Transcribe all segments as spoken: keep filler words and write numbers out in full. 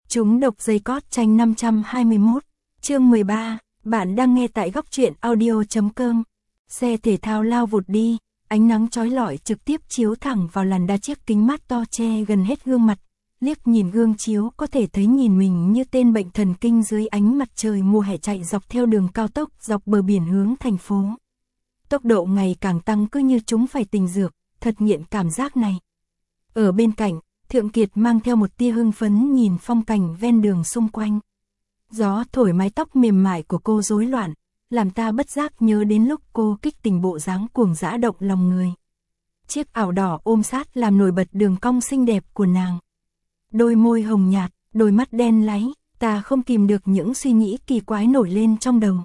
Chúng độc dây cót tranh năm trăm hai mươi mốt, chương mười ba, bạn đang nghe tại góc truyện audio.com. Xe thể thao lao vụt đi, ánh nắng chói lọi trực tiếp chiếu thẳng vào làn đa chiếc kính mát to che gần hết gương mặt, liếc nhìn gương chiếu có thể thấy nhìn mình như tên bệnh thần kinh dưới ánh mặt trời mùa hè chạy dọc theo đường cao tốc dọc bờ biển hướng thành phố. Tốc độ ngày càng tăng cứ như chúng phải tình dược, thật nghiện cảm giác này. Ở bên cạnh, Thượng Kiệt mang theo một tia hưng phấn nhìn phong cảnh ven đường xung quanh. Gió thổi mái tóc mềm mại của cô rối loạn, làm ta bất giác nhớ đến lúc cô kích tình bộ dáng cuồng dã động lòng người. Chiếc áo đỏ ôm sát làm nổi bật đường cong xinh đẹp của nàng. Đôi môi hồng nhạt, đôi mắt đen láy, ta không kìm được những suy nghĩ kỳ quái nổi lên trong đầu.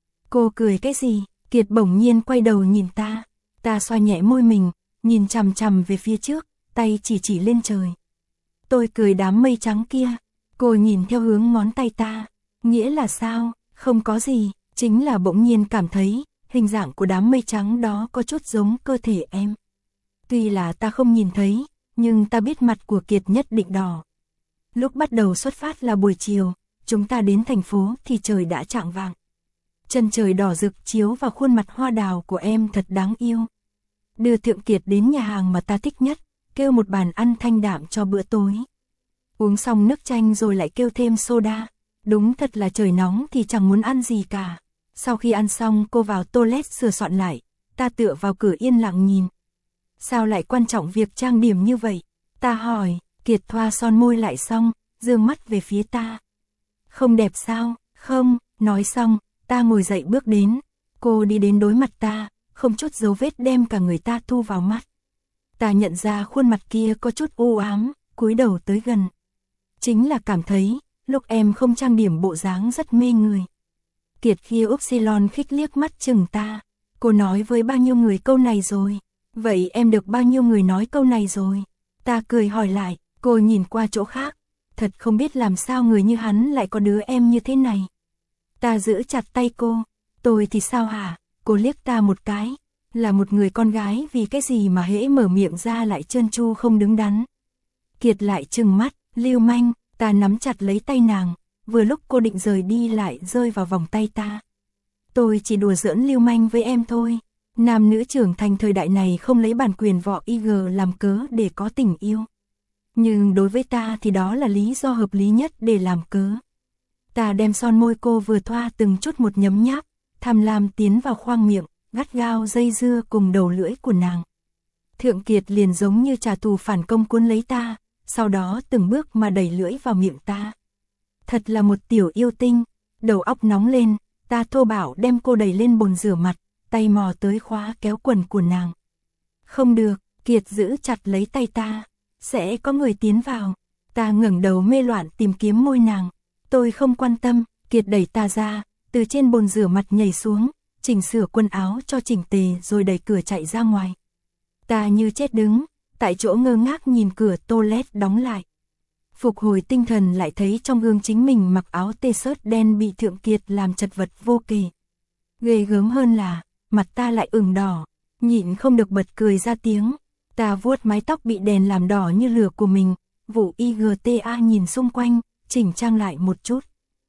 Cô cười cái gì? Kiệt bỗng nhiên quay đầu nhìn ta. Ta xoa nhẹ môi mình, nhìn chằm chằm về phía trước, tay chỉ chỉ lên trời. Tôi cười đám mây trắng kia. Cô nhìn theo hướng ngón tay ta. Nghĩa là sao? Không có gì, chính là bỗng nhiên cảm thấy hình dạng của đám mây trắng đó có chút giống cơ thể em. Tuy là ta không nhìn thấy, nhưng ta biết mặt của Kiệt nhất định đỏ. Lúc bắt đầu xuất phát là buổi chiều, chúng ta đến thành phố thì trời đã chạng vạng. Chân trời đỏ rực chiếu vào khuôn mặt hoa đào của em thật đáng yêu. Đưa Thượng Kiệt đến nhà hàng mà ta thích nhất, kêu một bàn ăn thanh đạm cho bữa tối. Uống xong nước chanh rồi lại kêu thêm soda. Đúng thật là trời nóng thì chẳng muốn ăn gì cả. Sau khi ăn xong cô vào toilet sửa soạn lại, ta tựa vào cửa yên lặng nhìn. Sao lại quan trọng việc trang điểm như vậy? Ta hỏi. Kiệt thoa son môi lại xong, dương mắt về phía ta. Không đẹp sao? Không, nói xong, ta ngồi dậy bước đến. Cô đi đến đối mặt ta, không chút dấu vết đem cả người ta thu vào mắt. Ta nhận ra khuôn mặt kia có chút u ám, cúi đầu tới gần. Chính là cảm thấy, lúc em không trang điểm bộ dáng rất mê người. Kiệt kia upsilon khích liếc mắt chừng ta. Cô nói với bao nhiêu người câu này rồi? Vậy em được bao nhiêu người nói câu này rồi? Ta cười hỏi lại, cô nhìn qua chỗ khác. Thật không biết làm sao người như hắn lại có đứa em như thế này. Ta giữ chặt tay cô. Tôi thì sao hả? Cô liếc ta một cái. Là một người con gái vì cái gì mà hễ mở miệng ra lại trơn tru không đứng đắn. Kiệt lại trừng mắt, lưu manh. Ta nắm chặt lấy tay nàng. Vừa lúc cô định rời đi lại rơi vào vòng tay ta. Tôi chỉ đùa giỡn lưu manh với em thôi. Nam nữ trưởng thành thời đại này không lấy bản quyền võ i giê làm cớ để có tình yêu. Nhưng đối với ta thì đó là lý do hợp lý nhất để làm cớ. Ta đem son môi cô vừa thoa từng chút một nhấm nháp, tham lam tiến vào khoang miệng, gắt gao dây dưa cùng đầu lưỡi của nàng. Thượng Kiệt liền giống như trả thù phản công cuốn lấy ta, sau đó từng bước mà đẩy lưỡi vào miệng ta. Thật là một tiểu yêu tinh, đầu óc nóng lên, ta thô bạo đem cô đẩy lên bồn rửa mặt, tay mò tới khóa kéo quần của nàng. Không được, Kiệt giữ chặt lấy tay ta, sẽ có người tiến vào. Ta ngẩng đầu mê loạn tìm kiếm môi nàng. Tôi không quan tâm. Kiệt đẩy ta ra, từ trên bồn rửa mặt nhảy xuống, chỉnh sửa quần áo cho chỉnh tề rồi đẩy cửa chạy ra ngoài. Ta như chết đứng, tại chỗ ngơ ngác nhìn cửa toilet đóng lại. Phục hồi tinh thần lại thấy trong gương chính mình mặc áo t-shirt đen bị Thượng Kiệt làm chật vật vô kể. Ghê gớm hơn là, mặt ta lại ửng đỏ, nhịn không được bật cười ra tiếng. Ta vuốt mái tóc bị đèn làm đỏ như lửa của mình, vụ i giê tê a nhìn xung quanh, chỉnh trang lại một chút.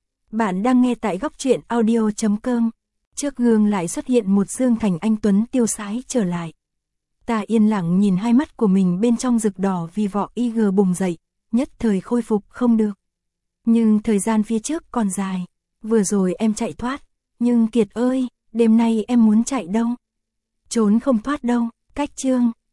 Bạn đang nghe tại góc truyện audio.com. Trước gương lại xuất hiện một Dương Thành anh tuấn tiêu sái trở lại. Ta yên lặng nhìn hai mắt của mình bên trong rực đỏ vì vỏ i giê bùng dậy, nhất thời khôi phục không được. Nhưng thời gian phía trước còn dài. Vừa rồi em chạy thoát, nhưng Kiệt ơi, đêm nay em muốn chạy đâu? Trốn không thoát đâu, cách chương.